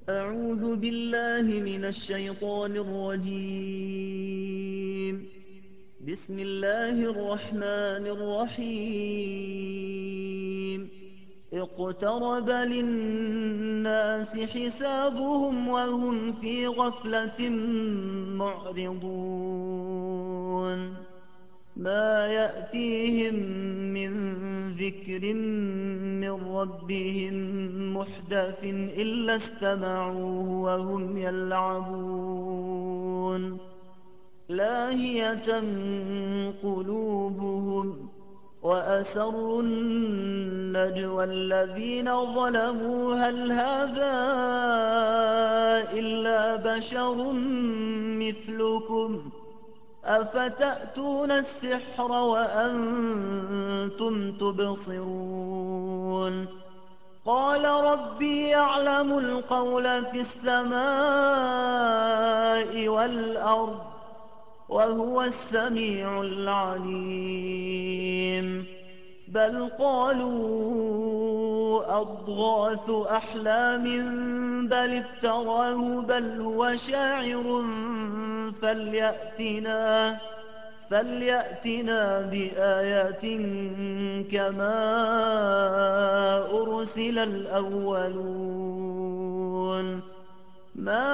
أعوذ بالله من الشيطان الرجيم. بسم الله الرحمن الرحيم. اقترب للناس حسابهم وهم في غفلة معرضون. ما يأتيهم من ذكر من ربهم محدث إلا استمعوه وهم يلعبون لاهية قلوبهم وأسروا النجوى الذين ظلموا هل هذا إلا بشر مثلكم أفتأتون السحر وأنتم تبصرون قال ربي يعلم القول في السماء والأرض وهو السميع العليم بل قالوا أضغاث أحلام بل افتراه بل هو شاعر فليأتنا بآية كما أرسل الأولون ما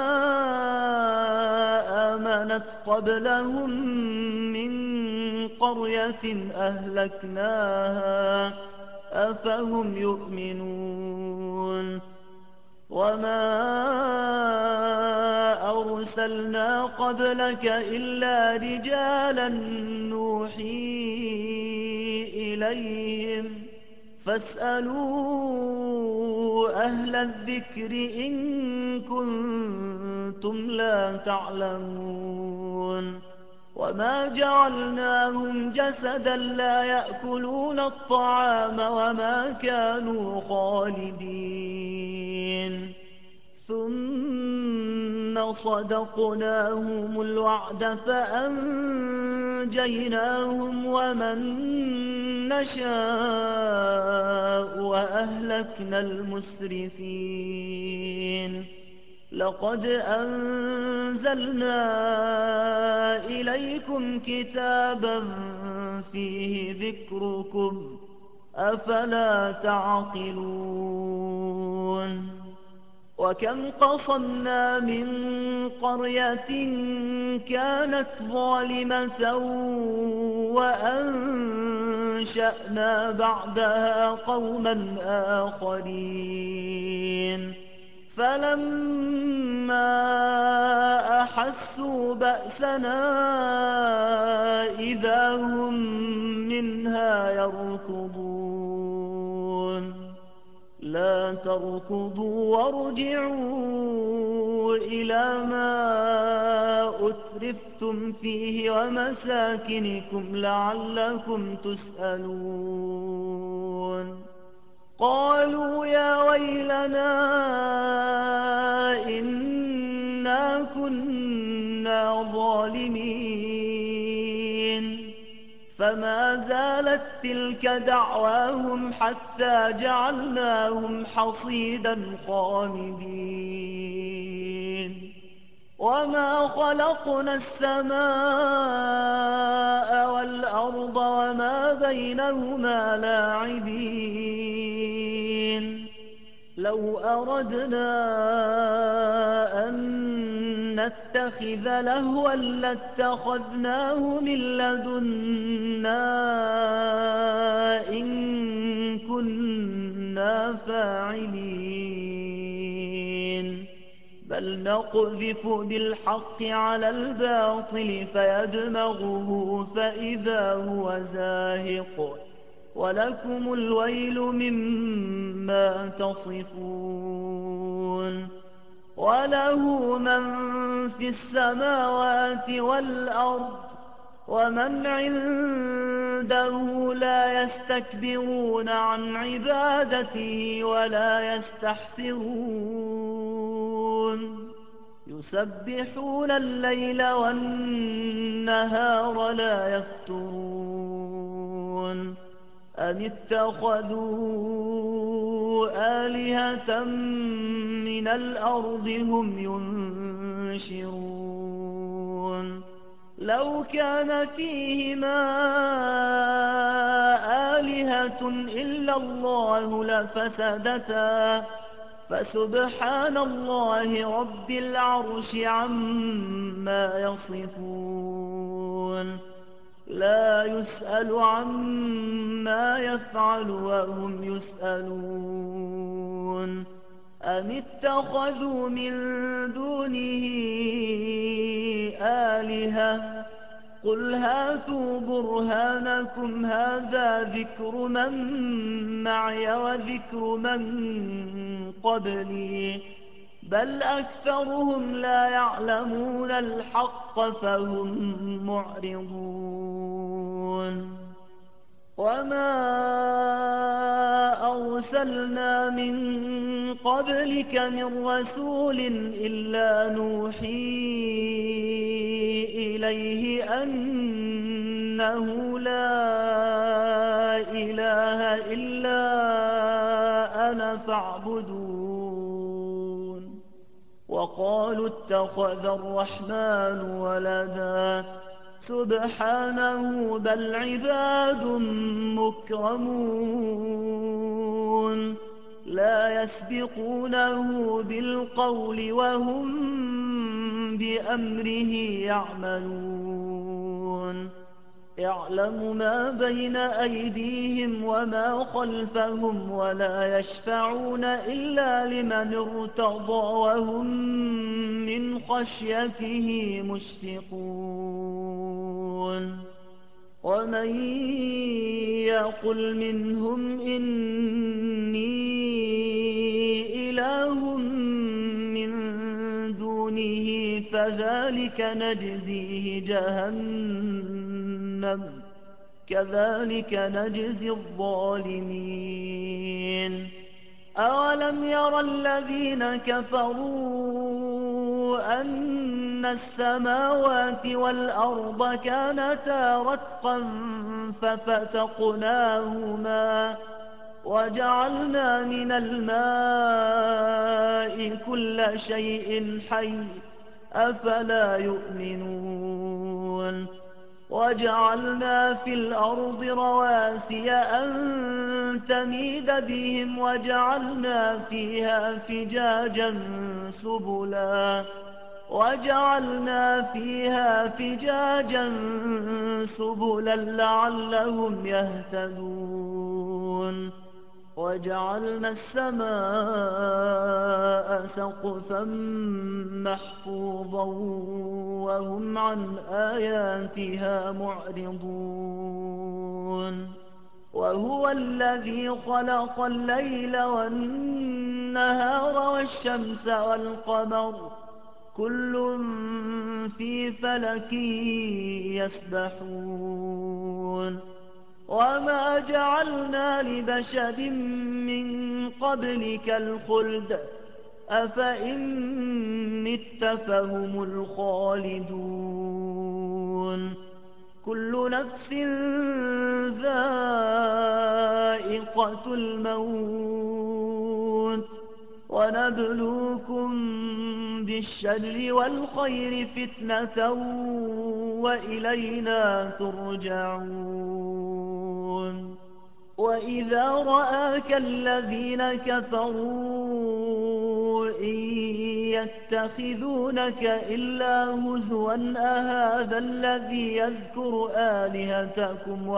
آمنت قبلهم من قرية أهلكناها أفهم يؤمنون وما أرسلنا قبلك إلا رجالا نوحي إليهم فاسألوا أهل الذكر إن كنتم لا تعلمون وما جعلناهم جسدا لا يأكلون الطعام وما كانوا خالدين ثم صدقناهم الوعد فأنجيناهم ومن نشاء وأهلكنا المسرفين لقد أنزلنا إليكم كتابا فيه ذكركم أفلا تعقلون وكم قصمنا من قرية كانت ظالمة وأنشأنا بعدها قوما آخرين فلما أحسوا بأسنا إذا هم منها يركضون لا تركضوا وارجعوا إلى ما أترفتم فيه ومساكنكم لعلكم تسألون قالوا يا ويلنا إنا كنا ظالمين فما زالت تلك دعواهم حتى جعلناهم حصيدا خامدين وما خلقنا السماء والأرض وما بينهما لاعبين لو أردنا أن نتخذ لهوا لاتخذناه من لدنا إن كنا فاعلين بل نقذف بالحق على الباطل فيدمغه فإذا هو زاهق ولكم الويل مما تصفون وله من في السماوات والأرض ومن عنده لا يستكبرون عن عبادته ولا يستحسرون يسبحون الليل والنهار لا يفترون أم اتخذوا آلهة من الأرض هم ينشرون لو كان فيهما آلهة إلا الله لفسدتا فسبحان الله رب العرش عما يصفون لا يسأل عما يفعل وهم يسألون أم اتخذوا من دونه آلهة قل هاتوا برهانكم هذا ذكر من معي وذكر من قبلي بل أكثرهم لا يعلمون الحق فهم معرضون وما أرسلنا من قبلك من رسول إلا نوحي إليه أنه لا إله إلا أنا فاعبدون وقالوا اتخذ الرحمن ولدا سبحانه بل عباد مكرمون لا يسبقونه بالقول وهم بأمره يعملون يعلم ما بين أيديهم وما خلفهم ولا يشفعون إلا لمن ارتضى وهم من خشيته مشفقون ومن يقل منهم إني إله من دونه فذلك نجزيه جهنم كذلك نجزي الظالمين أولم ير الذين كفروا أن السماوات والأرض كانتا رتقا ففتقناهما وجعلنا من الماء كل شيء حي أفلا يؤمنون وجعلنا في الأرض رواسي أن تميد بهم وجعلنا فيها فجاجا سبلا لعلهم يهتدون وجعلنا السماء سقفا محفوظا وهم عن آياتها معرضون وهو الذي خلق الليل والنهار والشمس والقمر كل في فلك يسبحون وما جعلنا لبشر من قبلك الخلد أفإن مت فهم الخالدون كل نفس ذائقة الموت ونبلوكم بالشر والخير فتنة وإلينا ترجعون وإذا رآك الذين كفروا إن يتخذونك إلا هزوا أهذا الذي يذكر آلهتكم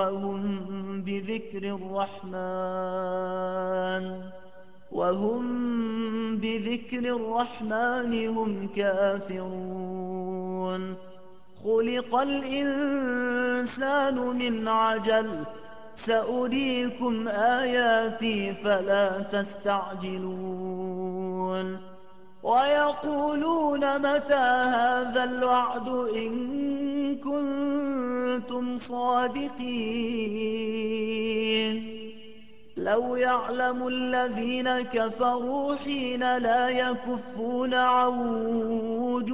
وهم بذكر الرحمن هم كافرون خلق الإنسان من عجل سأريكم آياتي فلا تستعجلون ويقولون متى هذا الوعد إن كنتم صادقين لو يعلم الذين كفروا حين لا يكفون عن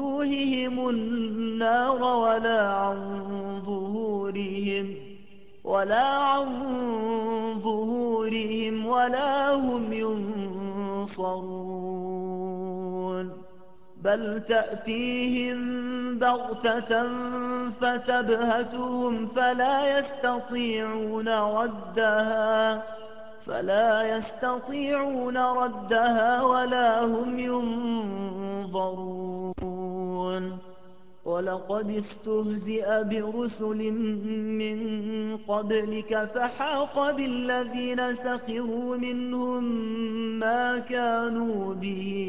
وجوههم النار ولا ولا عن ظهورهم ولا هم ينصرون بل تأتيهم بغتة فتبهتهم فلا يستطيعون ردها ولا هم ينظرون ولقد استهزئ برسل من قبلك فحاق بالذين سخروا منهم ما كانوا به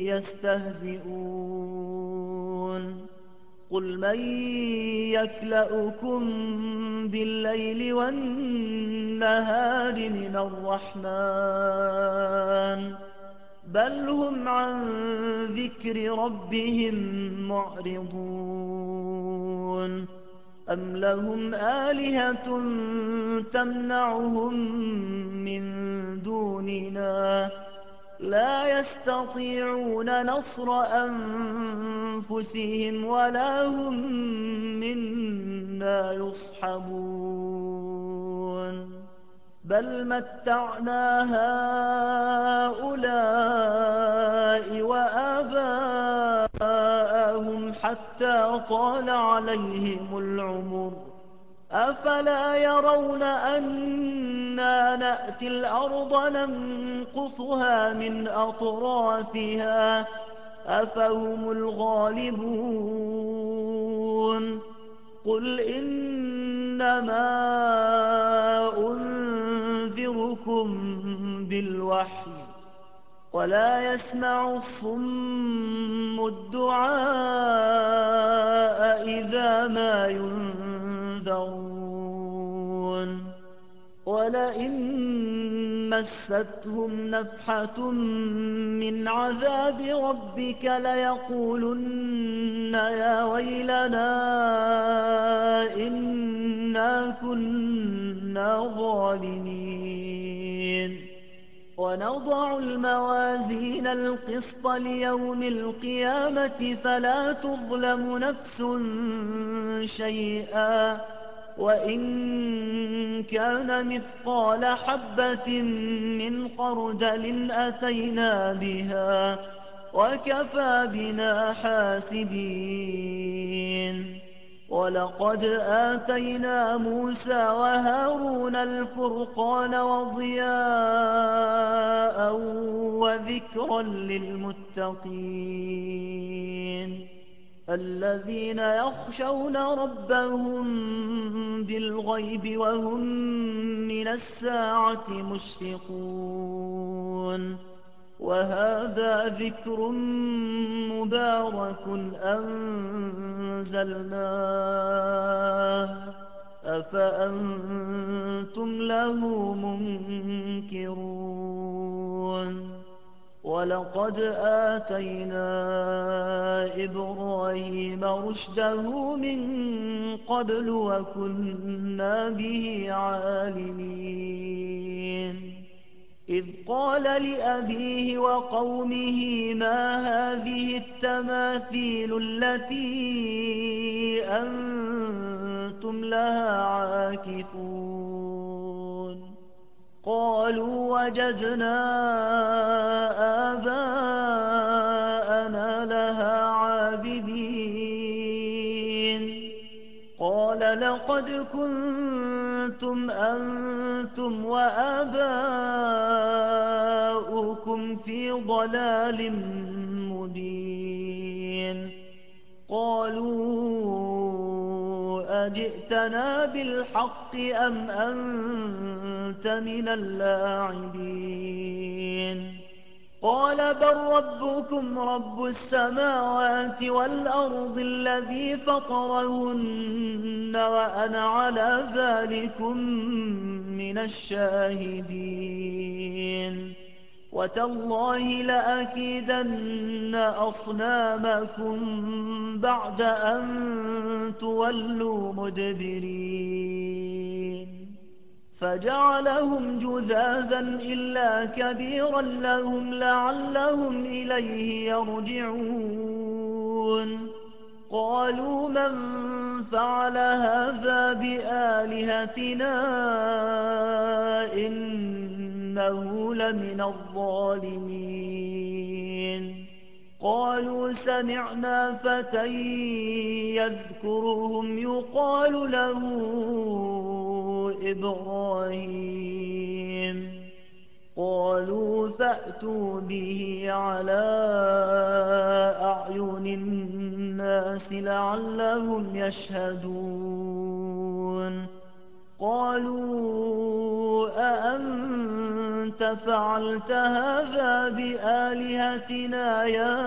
يستهزئون قل من يكلؤكم بالليل والنهار من الرحمن بل هم عن ذكر ربهم معرضون أم لهم آلهة تمنعهم من دوننا لا يستطيعون نصر أنفسهم ولا هم منا يصحبون بل متعنا هؤلاء وآباءهم حتى طال عليهم العمر أفلا يرون أنا نأتي الأرض ننقصها من أطرافها أفهم الغالبون قل إنما أنذركم بالوحي ولا يسمع الصم الدعاء إذا ما ينذرون ولئن مستهم نفحة من عذاب ربك ليقولن يا ويلنا إنا كنا ظالمين ونضع الموازين القسط ليوم القيامة فلا تظلم نفس شيئا وإن كان مثقال حبة من خردل أتينا بها وكفى بنا حاسبين ولقد آتينا موسى وهارون الفرقان وضياء وذكرا للمتقين الذين يخشون ربهم بالغيب وهم من الساعة مشفقون وهذا ذكر مبارك أنزلناه أفأنتم له منكرون ولقد آتينا إبراهيم رشده من قبل وكنا به عالمين إذ قال لأبيه وقومه ما هذه التماثيل التي أنتم لها عاكفون قالوا وجدنا آباءنا لها عابدين قال لقد كنتم أنتم وآباؤكم في ضلال مبين قالوا أجئتنا بالحق أم أنت من اللاعبين قال بل ربكم رب السماوات والأرض الذي فطرهن وأنا على ذلكم من الشاهدين وتالله لأكيدن أصنامكم بعد أن تولوا مدبرين فجعلهم جذاذا إلا كبيرا لهم لعلهم إليه يرجعون قالوا من فعل هذا بآلهتنا إنه لمن الظالمين. قالوا سمعنا فتى يذكرهم يقال له إبراهيم. قالوا فأتوا به على أعين الناس لعلهم يشهدون. قالوا أأنت فعلت هذا بآلهتنا يا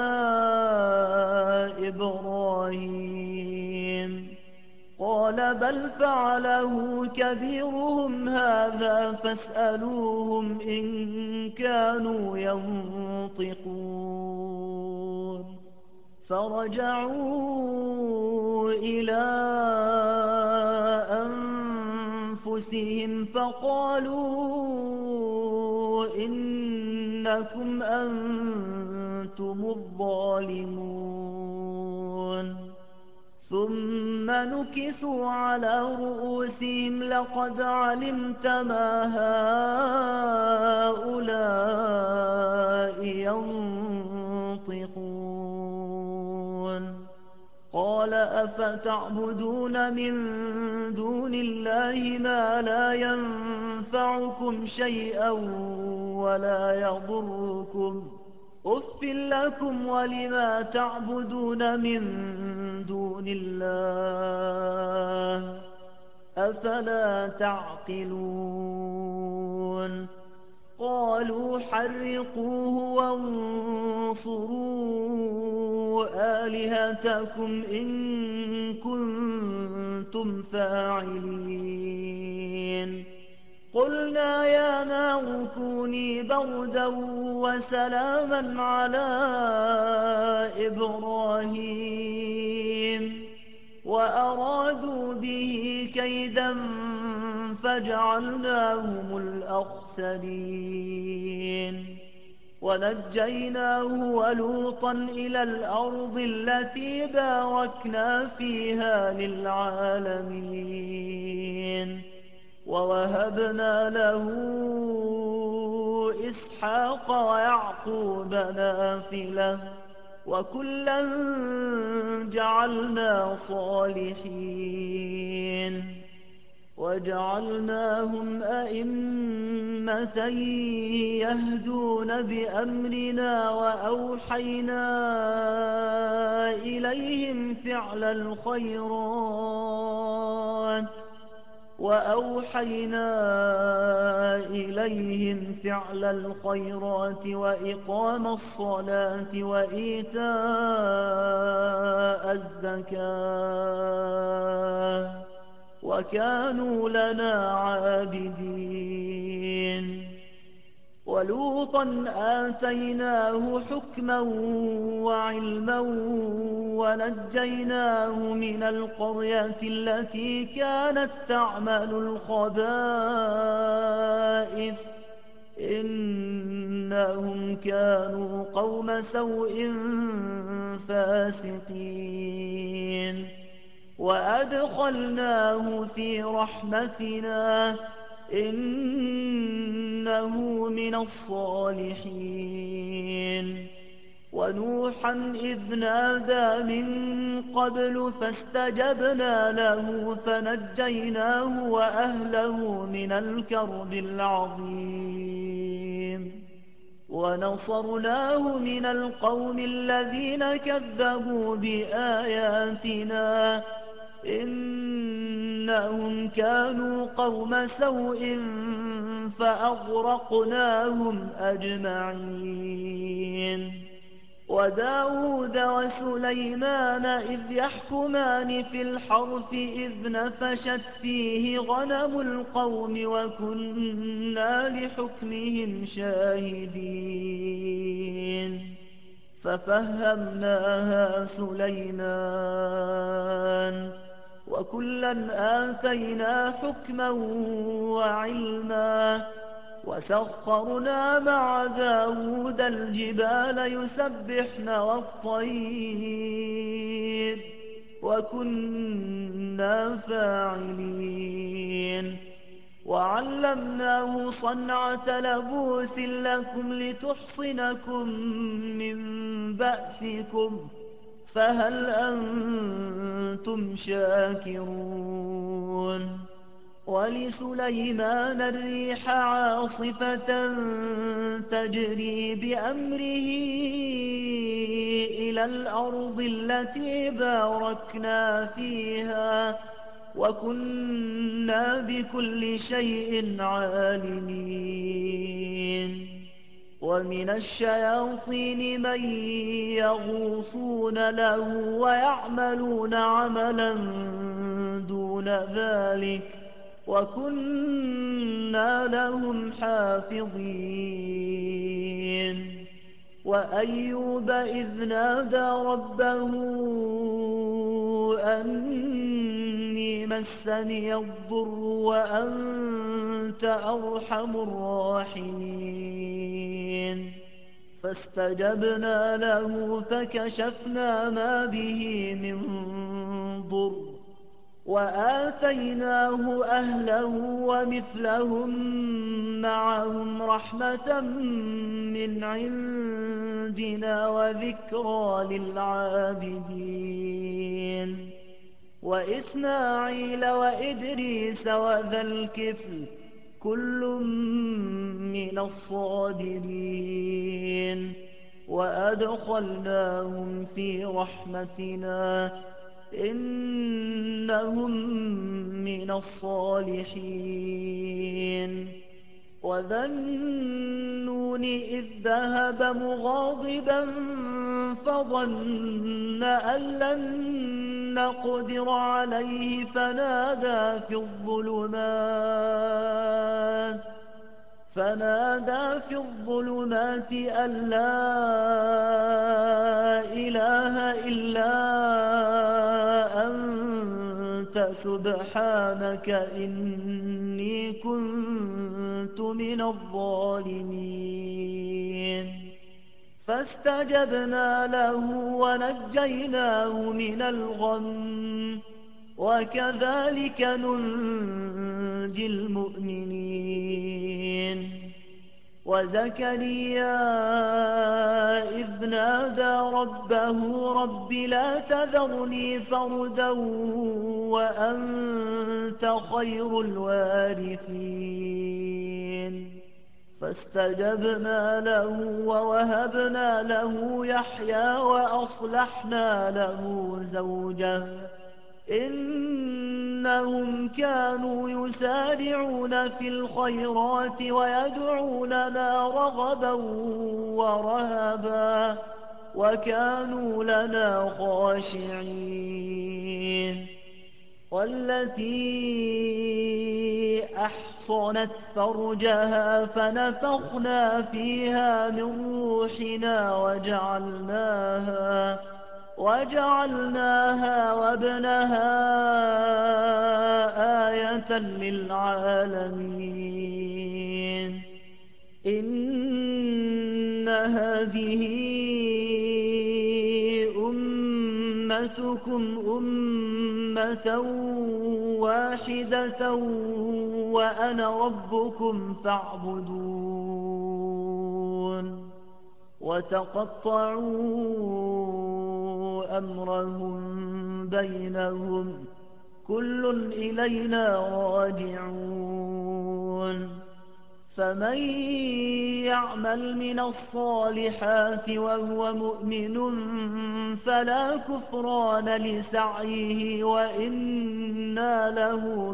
إبراهيم؟ قال بل فعله كبيرهم هذا فاسألوهم إن كانوا ينطقون. فرجعوا إلى أنفسهم فقالوا إنكم أنتم الظالمون. ثم نكسوا على رؤوسهم لقد علمت ما هؤلاء ينطقون. قال أفتعبدون من دون الله ما لا ينفعكم شيئا ولا يضركم؟ أف لكم ولما تعبدون من دون الله أفلا تعقلون. قالوا حرقوه وانصروا آلهتكم إن كنتم فاعلين. قلنا يا نار كوني بردا وسلاما على إبراهيم وأرادوا به كيدا فجعلناهم الأخسرين. ونجيناه ولوطا إلى الأرض التي باركنا فيها للعالمين. ووهبنا له إسحاق ويعقوب نافلة وكلا جعلنا صالحين. وجعلناهم أئمة يهدون بأمرنا وأوحينا إليهم فعل الخيرات وإقام الصلاة وإيتاء الزكاة وكانوا لنا عابدين. ولوطا آتيناه حكما وعلما ونجيناه من القرية التي كانت تعمل الخبائث إنهم كانوا قوم سوء فاسقين. وأدخلناه في رحمتنا إنه من الصالحين. ونوحا إذ نادى من قبل فاستجبنا له فنجيناه وأهله من الكرب العظيم. ونصرناه من القوم الذين كذبوا بآياتنا إنهم كانوا قوم سوء فأغرقناهم أجمعين. وداود وسليمان إذ يحكمان في الحرث إذ نفشت فيه غنم القوم وكنا لحكمهم شاهدين. ففهمناها سليمان وكلا آتينا حكما وعلما. وسخرنا مع داود الجبال يسبحن والطير وكنا فاعلين. وعلمناه صنعة لبوس لكم لتحصنكم من بأسكم، فهل أنتم شاكرون؟ ولسليمان الريح عاصفة تجري بأمره إلى الأرض التي باركنا فيها، وكنا بكل شيء عالمين. ومن الشياطين من يغوصون له ويعملون عملا دون ذلك، وكنا لهم حافظين. وأيوب إذ نادى ربه أني مسني الضر وأنت أرحم الراحمين، فاستجبنا له فكشفنا ما به من ضر، وآتيناه أهله ومثلهم معهم رحمة من عندنا وذكرى للعابدين. وإسماعيل وإدريس وذا الكفل كل من الصابرين، وأدخلناهم في رحمتنا إنهم من الصالحين. وذا النون إذ ذهب مغاضبا فظن أن لن نقدر عليه فنادى في الظلمات أن لا إله إلا أنت سبحانك إني كنت من الظالمين. فاستجبنا له ونجيناه من الغم، وكذلك ننجي المؤمنين. وزكريا إذ نادى ربه رب لا تذرني فردا وأنت خير الوارثين، فاستجبنا له ووهبنا له يحيى وأصلحنا له زوجه إنهم كانوا يسارعون في الخيرات ويدعوننا رغبا ورهبا وكانوا لنا خاشعين. والتي أحصنت فرجها فنفخنا فيها من روحنا وجعلناها وابنها آية للعالمين. إن هذه أمتكم أمة واحدة وأنا ربكم فاعبدون. وتقطعوا أمرهم بينهم كل إلينا راجعون. فمن يعمل من الصالحات وهو مؤمن فلا كفران لسعيه وإنا له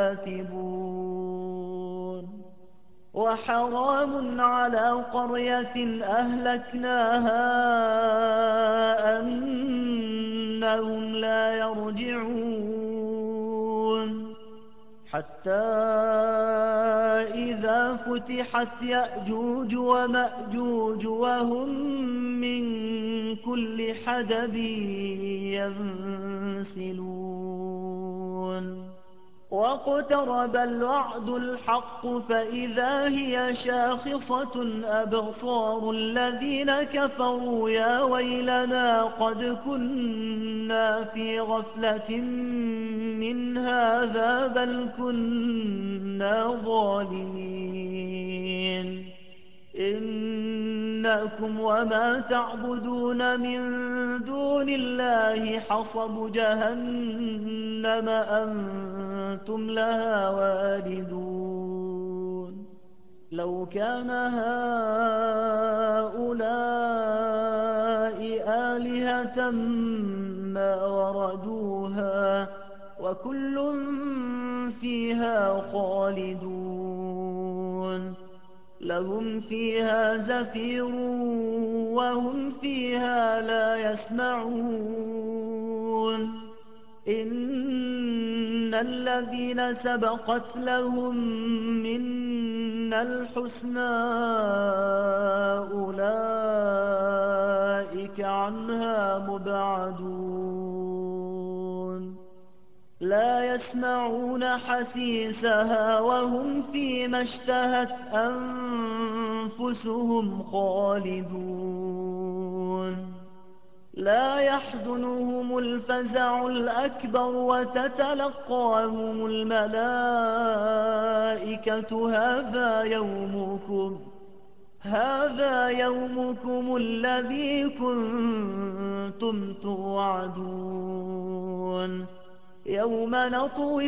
كاتبون. وحرام على قرية أهلكناها أنهم لا يرجعون حتى إذا فتحت يأجوج ومأجوج وهم من كل حدب ينسلون واقترب الوعد الحق فإذا هي شاخصة أبصار الذين كفروا يا ويلنا قد كنا في غفلة من هذا بل كنا ظالمين إنكم وما تعبدون من دون الله حصب جهنم أنتم لها واردون لو كان هؤلاء آلهة ما وردوها وكل فيها خالدون لهم فيها زفير وهم فيها لا يسمعون إن الذين سبقت لهم منا الحسنى أولئك عنها مبعدون لا يسمعون حسيسها وهم فيما اشتهت أنفسهم خالدون لا يحزنهم الفزع الأكبر وتتلقاهم الملائكة هذا يومكم الذي كنتم توعدون يوم نطوي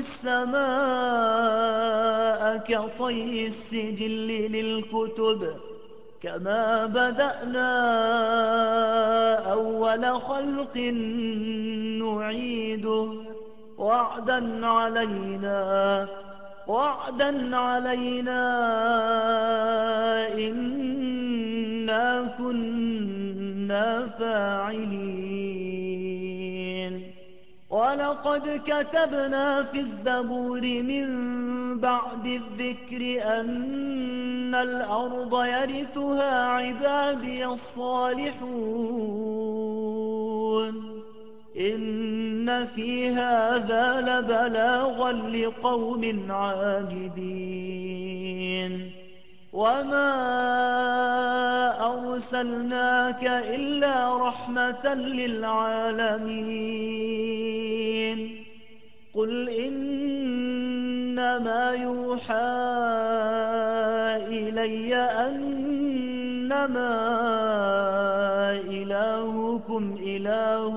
السماء كطي السجل للكتب كما بدأنا أول خلق نعيده وعدا علينا إنا كنا فاعلين ولقد كتبنا في الزبور من بعد الذكر أن الأرض يرثها عبادي الصالحون إن في هذا لبلاغا لقوم عابدين وما أرسلناك إلا رحمة للعالمين قل إنما يوحى إلي أنما إلهكم إله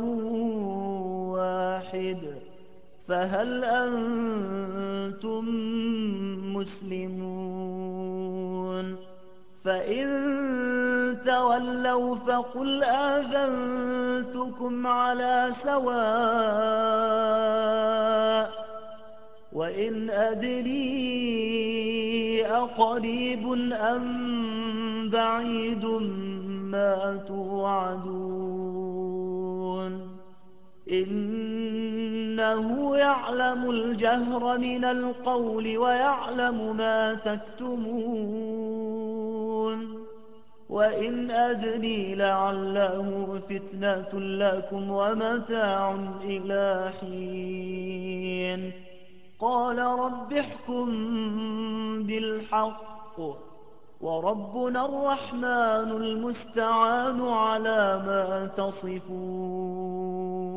واحد فهل أنتم مسلمون فإن تولوا فقل آذنتكم على سواء وإن أدري أقريب أم بعيد ما توعدون إنه يعلم الجهر من القول ويعلم ما تكتمون وإن أدري لعله فتنة لكم ومتاع إلى حين قال رب احكم بالحق وربنا الرحمن المستعان على ما تصفون